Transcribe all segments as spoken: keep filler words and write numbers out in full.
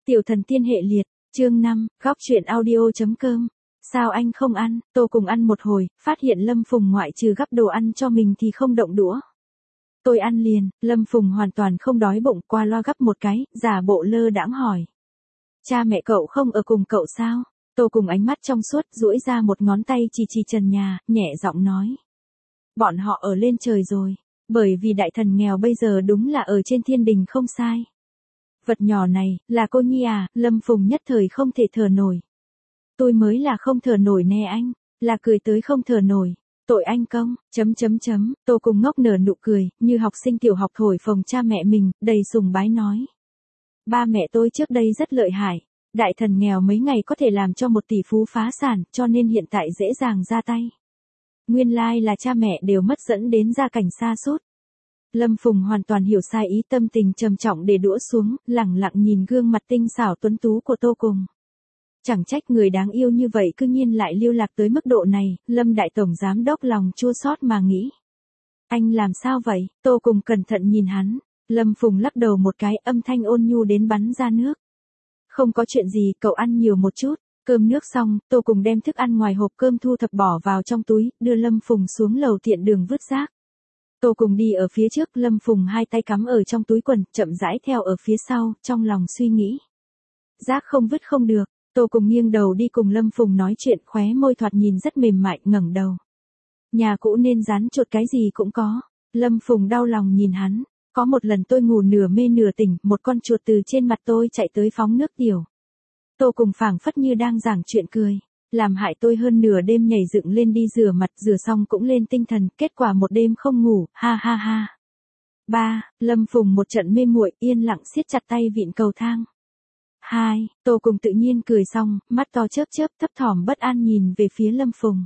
Tiểu thần tiên hệ liệt, chương năm, góc truyện audio.com. Sao anh không ăn? Tô cùng ăn một hồi, phát hiện Lâm Phùng ngoại trừ gắp đồ ăn cho mình thì không động đũa. Tôi ăn liền, Lâm Phùng hoàn toàn không đói bụng, qua loa gắp một cái, giả bộ lơ đãng hỏi. Cha mẹ cậu không ở cùng cậu sao? Tô cùng ánh mắt trong suốt, duỗi ra một ngón tay chỉ chỉ trần nhà, nhẹ giọng nói. Bọn họ ở lên trời rồi, bởi vì đại thần nghèo bây giờ đúng là ở trên thiên đình không sai. Vật nhỏ này, là cô Nhi à? Lâm Phùng nhất thời không thể thở nổi. Tôi mới là không thở nổi nè anh, là cười tới không thở nổi. Tội anh công, chấm chấm chấm, Tô cùng ngốc nở nụ cười, như học sinh tiểu học thổi phồng cha mẹ mình, đầy sùng bái nói. Ba mẹ tôi trước đây rất lợi hại, đại thần nghèo mấy ngày có thể làm cho một tỷ phú phá sản, cho nên hiện tại dễ dàng ra tay. Nguyên lai là cha mẹ đều mất dẫn đến gia cảnh xa sút. Lâm Phùng hoàn toàn hiểu sai ý, tâm tình trầm trọng để đũa xuống, lẳng lặng nhìn gương mặt tinh xảo tuấn tú của Tô cùng. Chẳng trách người đáng yêu như vậy cư nhiên lại lưu lạc tới mức độ này, Lâm đại tổng giám đốc lòng chua xót mà nghĩ. Anh làm sao vậy? Tô cùng cẩn thận nhìn hắn, Lâm Phùng lắc đầu một cái, âm thanh ôn nhu đến bắn ra nước. Không có chuyện gì, cậu ăn nhiều một chút. Cơm nước xong, Tô cùng đem thức ăn ngoài hộp cơm thu thập bỏ vào trong túi, đưa Lâm Phùng xuống lầu tiện đường vứt rác. Tô cùng đi ở phía trước, Lâm Phùng hai tay cắm ở trong túi quần, chậm rãi theo ở phía sau, trong lòng suy nghĩ. Rác không vứt không được. Tô cùng nghiêng đầu đi cùng Lâm Phùng nói chuyện, khóe môi thoạt nhìn rất mềm mại, ngẩng đầu. Nhà cũ nên rắn chuột cái gì cũng có. Lâm Phùng đau lòng nhìn hắn. Có một lần tôi ngủ nửa mê nửa tỉnh, một con chuột từ trên mặt tôi chạy tới phóng nước tiểu. Tô cùng phảng phất như đang giảng chuyện cười. Làm hại tôi hơn nửa đêm nhảy dựng lên đi rửa mặt, rửa xong cũng lên tinh thần, kết quả một đêm không ngủ, ha ha ha. Ba, Lâm Phùng một trận mê muội, yên lặng siết chặt tay vịn cầu thang. Hai, Tô cùng tự nhiên cười xong, mắt to chớp chớp, thấp thỏm bất an nhìn về phía Lâm Phùng.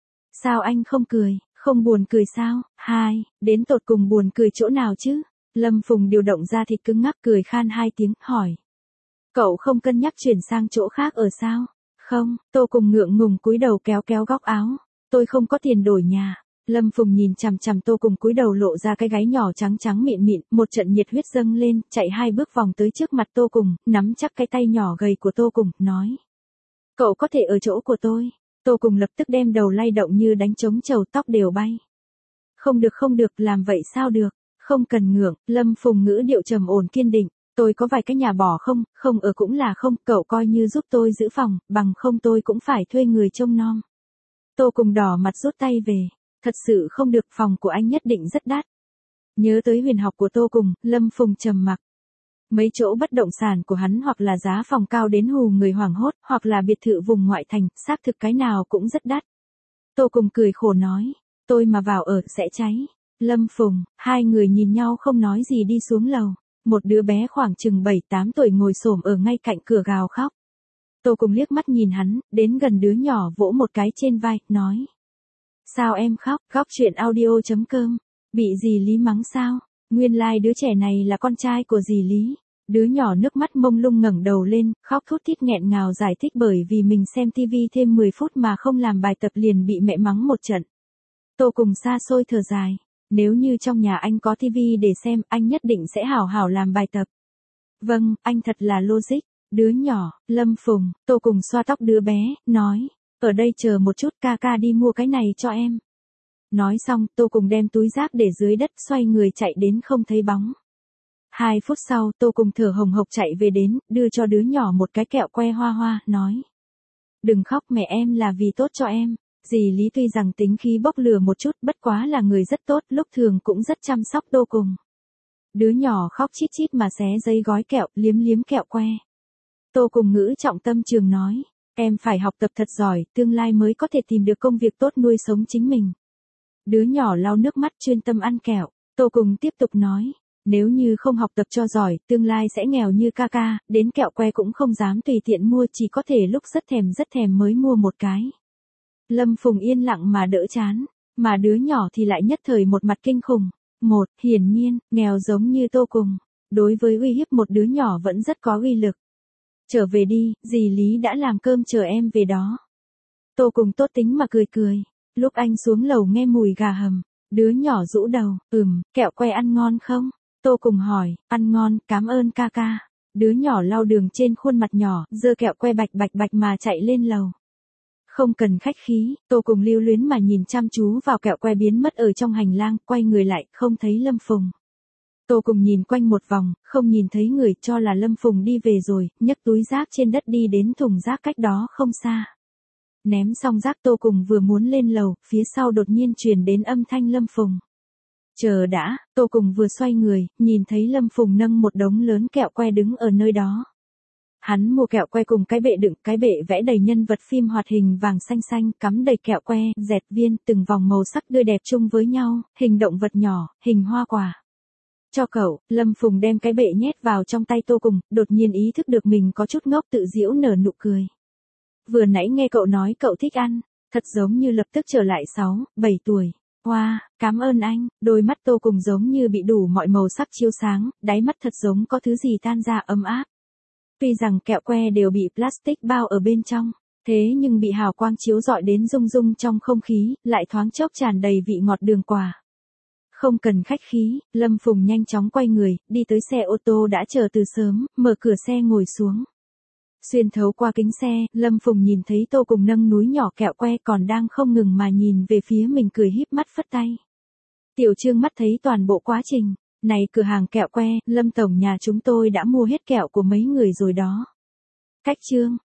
Sao anh không cười, không buồn cười sao? Hai, đến tột cùng buồn cười chỗ nào chứ? Lâm Phùng điều động ra thịt cứng ngắc cười khan hai tiếng, hỏi. Cậu không cân nhắc chuyển sang chỗ khác ở sao? Không, Tô cùng ngượng ngùng cúi đầu kéo kéo góc áo. Tôi không có tiền đổi nhà. Lâm Phùng nhìn chằm chằm Tô cùng cúi đầu lộ ra cái gáy nhỏ trắng trắng mịn mịn, một trận nhiệt huyết dâng lên, chạy hai bước vòng tới trước mặt Tô cùng, nắm chắc cái tay nhỏ gầy của Tô cùng, nói. Cậu có thể ở chỗ của tôi. Tô cùng lập tức đem đầu lay động như đánh trống trầu, tóc đều bay. Không được không được, làm vậy sao được, không cần ngượng. Lâm Phùng ngữ điệu trầm ổn kiên định. Tôi có vài cái nhà bỏ không, không ở cũng là không, cậu coi như giúp tôi giữ phòng, bằng không tôi cũng phải thuê người trông nom. Tô cùng đỏ mặt rút tay về, thật sự không được, phòng của anh nhất định rất đắt. Nhớ tới huyền học của Tô cùng, Lâm Phùng trầm mặc. Mấy chỗ bất động sản của hắn hoặc là giá phòng cao đến hù người hoảng hốt, hoặc là biệt thự vùng ngoại thành, xác thực cái nào cũng rất đắt. Tô cùng cười khổ nói, tôi mà vào ở sẽ cháy. Lâm Phùng, hai người nhìn nhau không nói gì đi xuống lầu. Một đứa bé khoảng chừng bảy tám tuổi ngồi xổm ở ngay cạnh cửa gào khóc. Tô cùng liếc mắt nhìn hắn, đến gần đứa nhỏ vỗ một cái trên vai, nói. Sao em khóc? Góc truyện audio.com. Bị dì Lý mắng sao? Nguyên lai like đứa trẻ này là con trai của dì Lý. Đứa nhỏ nước mắt mông lung ngẩng đầu lên, khóc thút thít nghẹn ngào giải thích bởi vì mình xem tivi thêm mười phút mà không làm bài tập liền bị mẹ mắng một trận. Tô cùng xa xôi thở dài. Nếu như trong nhà anh có tivi để xem, anh nhất định sẽ hảo hảo làm bài tập. Vâng, anh thật là logic. Đứa nhỏ, Lâm Phùng, Tô cùng xoa tóc đứa bé, nói. Ở đây chờ một chút, ca ca đi mua cái này cho em. Nói xong, Tô cùng đem túi rác để dưới đất, xoay người chạy đến không thấy bóng. Hai phút sau, Tô cùng thở hồng hộc chạy về đến, đưa cho đứa nhỏ một cái kẹo que hoa hoa, nói. Đừng khóc, mẹ em là vì tốt cho em. Dì Lý tuy rằng tính khí bốc lửa một chút, bất quá là người rất tốt, lúc thường cũng rất chăm sóc Tô cùng. Đứa nhỏ khóc chít chít mà xé giấy gói kẹo, liếm liếm kẹo que. Tô cùng ngữ trọng tâm trường nói, em phải học tập thật giỏi, tương lai mới có thể tìm được công việc tốt nuôi sống chính mình. Đứa nhỏ lau nước mắt chuyên tâm ăn kẹo. Tô cùng tiếp tục nói, nếu như không học tập cho giỏi, tương lai sẽ nghèo như ca ca, đến kẹo que cũng không dám tùy tiện mua, chỉ có thể lúc rất thèm rất thèm mới mua một cái. Lâm Phùng yên lặng mà đỡ chán, mà đứa nhỏ thì lại nhất thời một mặt kinh khủng. Một, hiển nhiên, nghèo giống như Tô cùng, đối với uy hiếp một đứa nhỏ vẫn rất có uy lực. Trở về đi, dì Lý đã làm cơm chờ em về đó. Tô cùng tốt tính mà cười cười, lúc anh xuống lầu nghe mùi gà hầm, đứa nhỏ rũ đầu, ừm, kẹo que ăn ngon không? Tô cùng hỏi, ăn ngon, cảm ơn ca ca. Đứa nhỏ lau đường trên khuôn mặt nhỏ, giơ kẹo que bạch bạch bạch mà chạy lên lầu. Không cần khách khí, Tô cùng lưu luyến mà nhìn chăm chú vào kẹo que biến mất ở trong hành lang, quay người lại, không thấy Lâm Phùng. Tô cùng nhìn quanh một vòng, không nhìn thấy người, cho là Lâm Phùng đi về rồi, nhấc túi rác trên đất đi đến thùng rác cách đó không xa. Ném xong rác Tô cùng vừa muốn lên lầu, phía sau đột nhiên truyền đến âm thanh Lâm Phùng. Chờ đã, Tô cùng vừa xoay người, nhìn thấy Lâm Phùng nâng một đống lớn kẹo que đứng ở nơi đó. Hắn mua kẹo que cùng cái bệ đựng, cái bệ vẽ đầy nhân vật phim hoạt hình vàng xanh xanh, cắm đầy kẹo que, dẹt viên, từng vòng màu sắc tươi đẹp chung với nhau, hình động vật nhỏ, hình hoa quả. Cho cậu, Lâm Phùng đem cái bệ nhét vào trong tay Tô cùng, đột nhiên ý thức được mình có chút ngốc, tự giễu nở nụ cười. Vừa nãy nghe cậu nói cậu thích ăn, thật giống như lập tức trở lại sáu, bảy tuổi. Wow, cảm ơn anh, đôi mắt Tô cùng giống như bị đủ mọi màu sắc chiếu sáng, đáy mắt thật giống có thứ gì tan ra ấm áp. Tuy rằng kẹo que đều bị plastic bao ở bên trong, thế nhưng bị hào quang chiếu rọi đến rung rung trong không khí, lại thoáng chốc tràn đầy vị ngọt đường quả. Không cần khách khí, Lâm Phùng nhanh chóng quay người, đi tới xe ô tô đã chờ từ sớm, mở cửa xe ngồi xuống. Xuyên thấu qua kính xe, Lâm Phùng nhìn thấy Tô cùng nâng núi nhỏ kẹo que còn đang không ngừng mà nhìn về phía mình, cười híp mắt phất tay. Tiểu Trương mắt thấy toàn bộ quá trình. Này cửa hàng kẹo que, Lâm tổng nhà chúng tôi đã mua hết kẹo của mấy người rồi đó. Cách Trương,